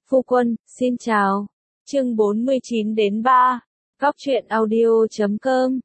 Phu quân, xin chào. Chương 49 đến 3. Góc truyện audio.com.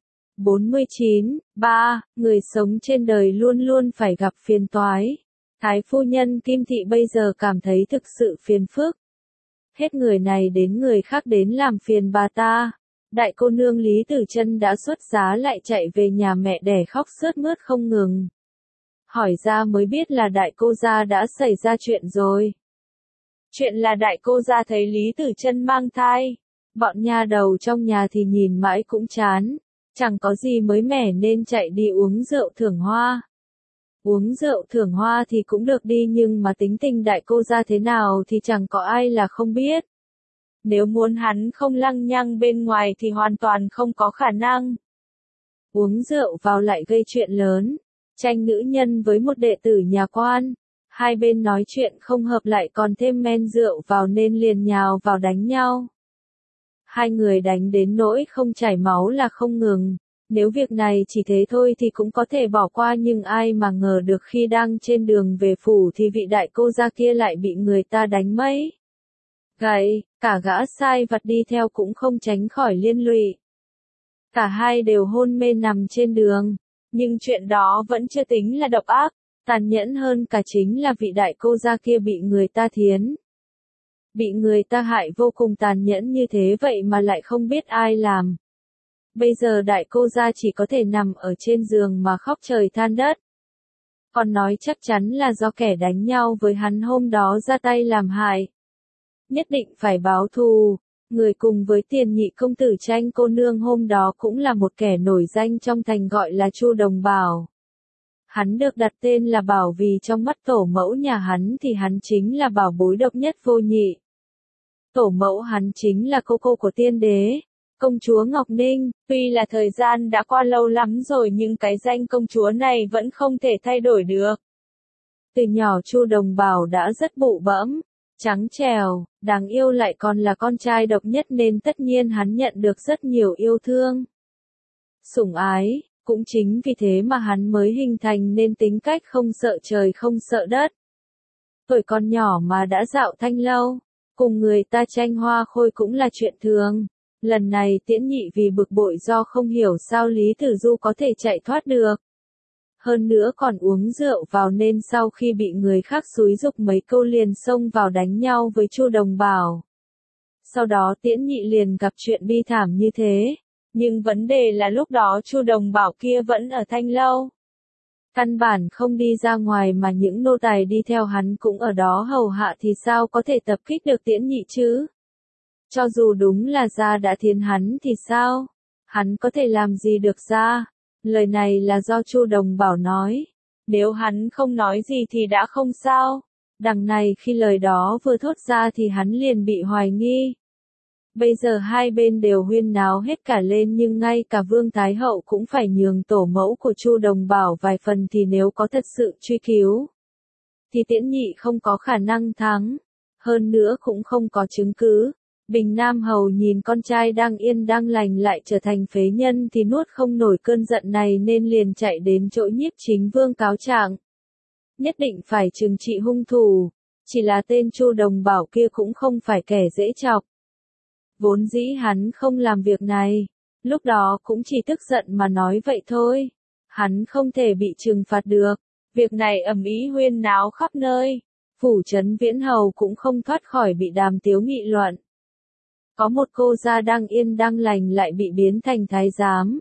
49. 3. Người sống trên đời luôn luôn phải gặp phiền toái. Thái phu nhân Kim Thị bây giờ cảm thấy thực sự phiền phức. Hết người này đến người khác đến làm phiền bà ta. Đại cô nương Lý Tử Chân đã xuất giá lại chạy về nhà mẹ đẻ khóc sướt mướt không ngừng. Hỏi ra mới biết là đại cô gia đã xảy ra chuyện rồi. Chuyện là đại cô gia thấy Lý Tử Chân mang thai. Bọn nha đầu trong nhà thì nhìn mãi cũng chán. Chẳng có gì mới mẻ nên chạy đi uống rượu thưởng hoa. Uống rượu thưởng hoa thì cũng được đi, nhưng mà tính tình đại cô gia thế nào thì chẳng có ai là không biết. Nếu muốn hắn không lăng nhăng bên ngoài thì hoàn toàn không có khả năng. Uống rượu vào lại gây chuyện lớn. Tranh nữ nhân với một đệ tử nhà quan. Hai bên nói chuyện không hợp lại còn thêm men rượu vào nên liền nhào vào đánh nhau. Hai người đánh đến nỗi không chảy máu là không ngừng. Nếu việc này chỉ thế thôi thì cũng có thể bỏ qua, nhưng ai mà ngờ được khi đang trên đường về phủ thì vị đại cô gia kia lại bị người ta đánh mấy gậy, cả gã sai vặt đi theo cũng không tránh khỏi liên lụy. Cả hai đều hôn mê nằm trên đường, nhưng chuyện đó vẫn chưa tính là độc ác, tàn nhẫn hơn cả chính là vị đại cô gia kia bị người ta thiến. Bị người ta hại vô cùng tàn nhẫn như thế vậy mà lại không biết ai làm. Bây giờ đại cô gia chỉ có thể nằm ở trên giường mà khóc trời than đất. Còn nói chắc chắn là do kẻ đánh nhau với hắn hôm đó ra tay làm hại. Nhất định phải báo thù. Người cùng với tiền nhị công tử Tranh cô nương hôm đó cũng là một kẻ nổi danh trong thành, gọi là Chu Đồng Bảo. Hắn được đặt tên là Bảo vì trong mắt tổ mẫu nhà hắn thì hắn chính là bảo bối độc nhất vô nhị. Tổ mẫu hắn chính là cô của tiên đế, công chúa Ngọc Ninh. Tuy là thời gian đã qua lâu lắm rồi nhưng cái danh công chúa này vẫn không thể thay đổi được. Từ nhỏ Chu Đồng Bảo đã rất bụ bẫm, trắng trẻo, đáng yêu, lại còn là con trai độc nhất nên tất nhiên hắn nhận được rất nhiều yêu thương, sủng ái. Cũng chính vì thế mà hắn mới hình thành nên tính cách không sợ trời không sợ đất. Tuổi còn nhỏ mà đã dạo thanh lâu, cùng người ta tranh hoa khôi cũng là chuyện thường. Lần này Tiễn Nhị vì bực bội do không hiểu sao Lý Tử Du có thể chạy thoát được. Hơn nữa còn uống rượu vào nên sau khi bị người khác xúi giục mấy câu liền xông vào đánh nhau với Chu Đồng Bảo. Sau đó Tiễn Nhị liền gặp chuyện bi thảm như thế. Nhưng vấn đề là lúc đó Chu Đồng Bảo kia vẫn ở thanh lâu. Căn bản không đi ra ngoài mà những nô tài đi theo hắn cũng ở đó hầu hạ thì sao có thể tập kích được Tiễn Nhị chứ? Cho dù đúng là gia đã thiến hắn thì sao? Hắn có thể làm gì được gia? Lời này là do Chu Đồng Bảo nói. Nếu hắn không nói gì thì đã không sao. Đằng này khi lời đó vừa thốt ra thì hắn liền bị hoài nghi. Bây giờ hai bên đều huyên náo hết cả lên, nhưng ngay cả Vương Thái Hậu cũng phải nhường tổ mẫu của Chu Đồng Bảo vài phần, thì nếu có thật sự truy cứu thì Tiễn Nhị không có khả năng thắng. Hơn nữa cũng không có chứng cứ. Bình Nam Hầu nhìn con trai đang yên đang lành lại trở thành phế nhân thì nuốt không nổi cơn giận này nên liền chạy đến chỗ Nhiếp Chính Vương cáo trạng. Nhất định phải trừng trị hung thủ. Chỉ là tên Chu Đồng Bảo kia cũng không phải kẻ dễ chọc. Vốn dĩ hắn không làm việc này. Lúc đó cũng chỉ tức giận mà nói vậy thôi. Hắn không thể bị trừng phạt được. Việc này ầm ĩ huyên náo khắp nơi. Phủ trấn Viễn Hầu cũng không thoát khỏi bị đàm tiếu nghị luận. Có một cô gia đang yên đang lành lại bị biến thành thái giám.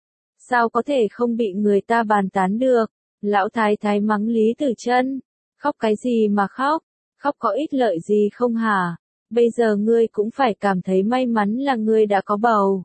Sao có thể không bị người ta bàn tán được? Lão thái thái mắng Lý Tử Chân. Khóc cái gì mà khóc? Khóc có ích lợi gì không hả? Bây giờ ngươi cũng phải cảm thấy may mắn là ngươi đã có bầu.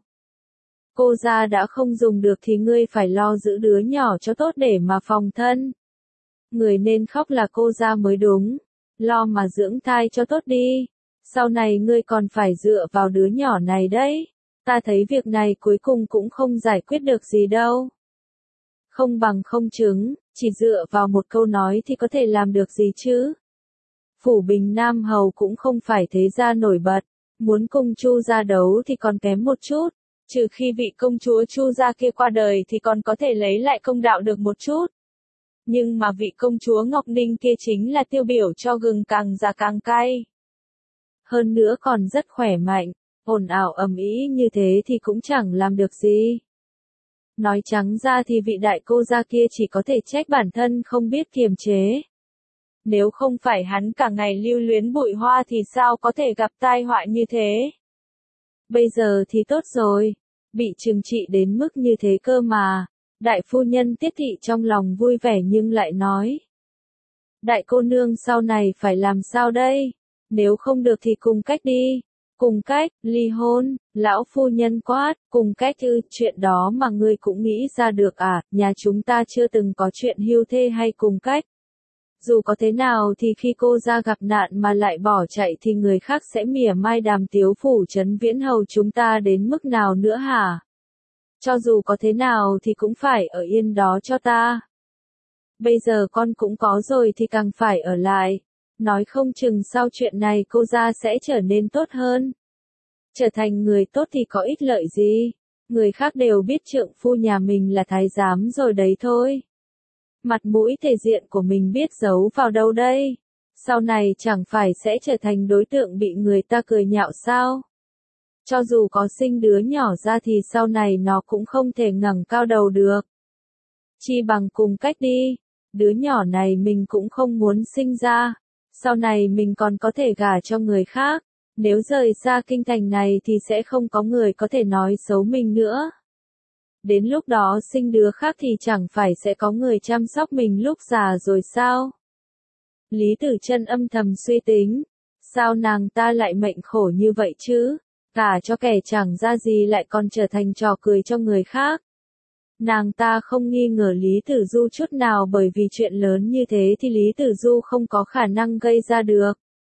Cô gia đã không dùng được thì ngươi phải lo giữ đứa nhỏ cho tốt để mà phòng thân. Người nên khóc là cô gia mới đúng. Lo mà dưỡng thai cho tốt đi. Sau này ngươi còn phải dựa vào đứa nhỏ này đấy. Ta thấy việc này cuối cùng cũng không giải quyết được gì đâu. Không bằng không chứng, chỉ dựa vào một câu nói thì có thể làm được gì chứ? Phủ Bình Nam Hầu cũng không phải thế gia nổi bật. Muốn cùng Chu gia đấu thì còn kém một chút. Trừ khi vị công chúa Chu gia kia qua đời thì còn có thể lấy lại công đạo được một chút. Nhưng mà vị công chúa Ngọc Ninh kia chính là tiêu biểu cho gừng càng già càng cay. Hơn nữa còn rất khỏe mạnh, ồn ào ầm ĩ như thế thì cũng chẳng làm được gì. Nói trắng ra thì vị đại cô gia kia chỉ có thể trách bản thân không biết kiềm chế. Nếu không phải hắn cả ngày lưu luyến bụi hoa thì sao có thể gặp tai họa như thế. Bây giờ thì tốt rồi, bị trừng trị đến mức như thế cơ mà. Đại phu nhân Tiết Thị trong lòng vui vẻ nhưng lại nói. Đại cô nương sau này phải làm sao đây? Nếu không được thì cùng cách đi. Cùng cách, ly hôn, lão phu nhân quát, cùng cách ư, chuyện đó mà ngươi cũng nghĩ ra được à, nhà chúng ta chưa từng có chuyện hưu thê hay cùng cách. Dù có thế nào thì khi cô ra gặp nạn mà lại bỏ chạy thì người khác sẽ mỉa mai Đàm Tiếu phủ trấn Viễn Hầu chúng ta đến mức nào nữa hả? Cho dù có thế nào thì cũng phải ở yên đó cho ta. Bây giờ con cũng có rồi thì càng phải ở lại. Nói không chừng sau chuyện này cô ra sẽ trở nên tốt hơn. Trở thành người tốt thì có ích lợi gì? Người khác đều biết trượng phu nhà mình là thái giám rồi đấy thôi. Mặt mũi thể diện của mình biết giấu vào đâu đây? Sau này chẳng phải sẽ trở thành đối tượng bị người ta cười nhạo sao? Cho dù có sinh đứa nhỏ ra thì sau này nó cũng không thể ngẩng cao đầu được. Chi bằng cùng cách đi. Đứa nhỏ này mình cũng không muốn sinh ra. Sau này mình còn có thể gả cho người khác. Nếu rời xa kinh thành này thì sẽ không có người có thể nói xấu mình nữa. Đến lúc đó sinh đứa khác thì chẳng phải sẽ có người chăm sóc mình lúc già rồi sao? Lý Tử Chân âm thầm suy tính. Sao nàng ta lại mệnh khổ như vậy chứ? Gả cho kẻ chẳng ra gì lại còn trở thành trò cười cho người khác. Nàng ta không nghi ngờ Lý Tử Du chút nào bởi vì chuyện lớn như thế thì Lý Tử Du không có khả năng gây ra được.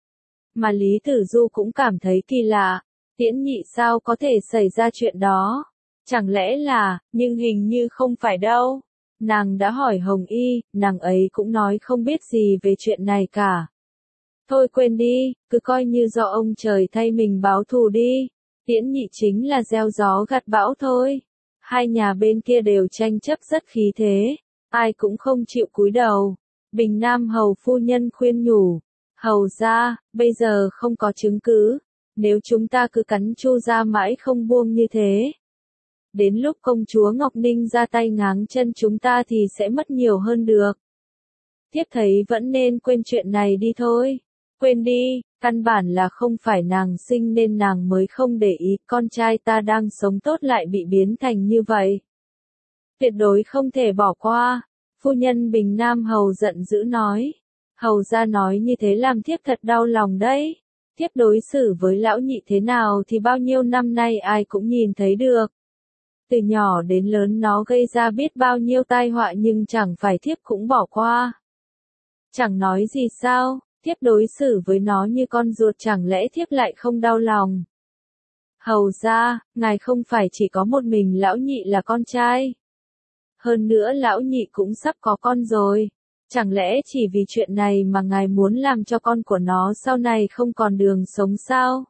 Mà Lý Tử Du cũng cảm thấy kỳ lạ, Tiễn Nhị sao có thể xảy ra chuyện đó? Chẳng lẽ là, nhưng hình như không phải đâu. Nàng đã hỏi Hồng Y, nàng ấy cũng nói không biết gì về chuyện này cả. Thôi quên đi, cứ coi như do ông trời thay mình báo thù đi. Tiễn Nhị chính là gieo gió gặt bão thôi. Hai nhà bên kia đều tranh chấp rất khí thế, ai cũng không chịu cúi đầu. Bình Nam hầu phu nhân khuyên nhủ, hầu gia, bây giờ không có chứng cứ, nếu chúng ta cứ cắn Chu gia mãi không buông như thế. Đến lúc công chúa Ngọc Ninh ra tay ngáng chân chúng ta thì sẽ mất nhiều hơn được. Thiếp thấy vẫn nên quên chuyện này đi thôi. Quên đi, căn bản là không phải nàng sinh nên nàng mới không để ý con trai ta đang sống tốt lại bị biến thành như vậy. Tuyệt đối không thể bỏ qua. Phu nhân Bình Nam hầu giận dữ nói. Hầu gia nói như thế làm thiếp thật đau lòng đấy. Thiếp đối xử với lão nhị thế nào thì bao nhiêu năm nay ai cũng nhìn thấy được. Từ nhỏ đến lớn nó gây ra biết bao nhiêu tai họa nhưng chẳng phải thiếp cũng bỏ qua. Chẳng nói gì sao, thiếp đối xử với nó như con ruột chẳng lẽ thiếp lại không đau lòng. Hầu gia, ngài không phải chỉ có một mình lão nhị là con trai. Hơn nữa lão nhị cũng sắp có con rồi. Chẳng lẽ chỉ vì chuyện này mà ngài muốn làm cho con của nó sau này không còn đường sống sao?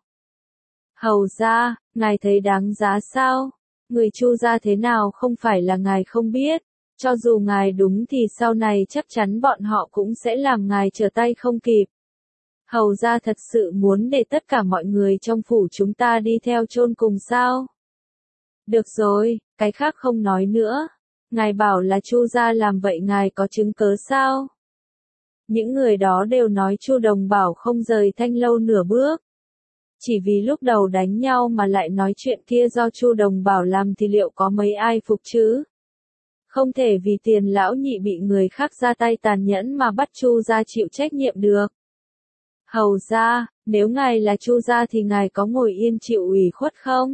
Hầu gia, ngài thấy đáng giá sao? Người Chu gia thế nào không phải là ngài không biết. Cho dù ngài đúng thì sau này chắc chắn bọn họ cũng sẽ làm ngài trở tay không kịp. Hầu gia thật sự muốn để tất cả mọi người trong phủ chúng ta đi theo chôn cùng sao? Được rồi, cái khác không nói nữa. Ngài bảo là Chu gia làm vậy ngài có chứng cớ sao? Những người đó đều nói Chu Đồng Bảo không rời Thanh Lâu nửa bước. Chỉ vì lúc đầu đánh nhau mà lại nói chuyện kia do Chu Đồng Bảo làm thì liệu có mấy ai phục chứ? Không thể vì tiền lão nhị bị người khác ra tay tàn nhẫn mà bắt Chu gia chịu trách nhiệm được. Hầu gia, nếu ngài là Chu gia thì ngài có ngồi yên chịu ủy khuất không?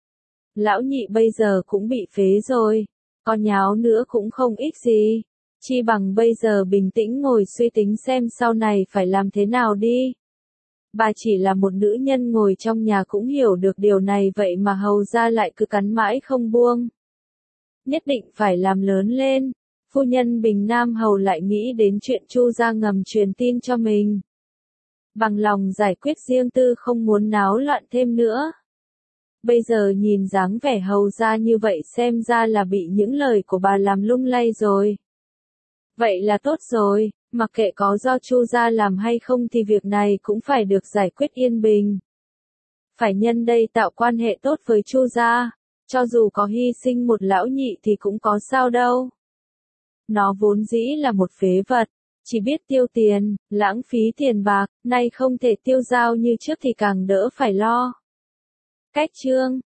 Lão nhị bây giờ cũng bị phế rồi, có nháo nữa cũng không ích gì. Chi bằng bây giờ bình tĩnh ngồi suy tính xem sau này phải làm thế nào đi. Bà chỉ là một nữ nhân ngồi trong nhà cũng hiểu được điều này vậy mà hầu gia lại cứ cắn mãi không buông. Nhất định phải làm lớn lên. Phu nhân Bình Nam hầu lại nghĩ đến chuyện Chu gia ngầm truyền tin cho mình. Bằng lòng giải quyết riêng tư không muốn náo loạn thêm nữa. Bây giờ nhìn dáng vẻ hầu gia như vậy xem ra là bị những lời của bà làm lung lay rồi. Vậy là tốt rồi, Mặc kệ có do Chu gia làm hay không thì việc này cũng phải được giải quyết yên bình. Phải nhân đây tạo quan hệ tốt với Chu gia, cho dù có hy sinh một lão nhị thì cũng có sao đâu. Nó vốn dĩ là một phế vật, chỉ biết tiêu tiền, lãng phí tiền bạc, nay không thể tiêu dao như trước thì càng đỡ phải lo. Cách chương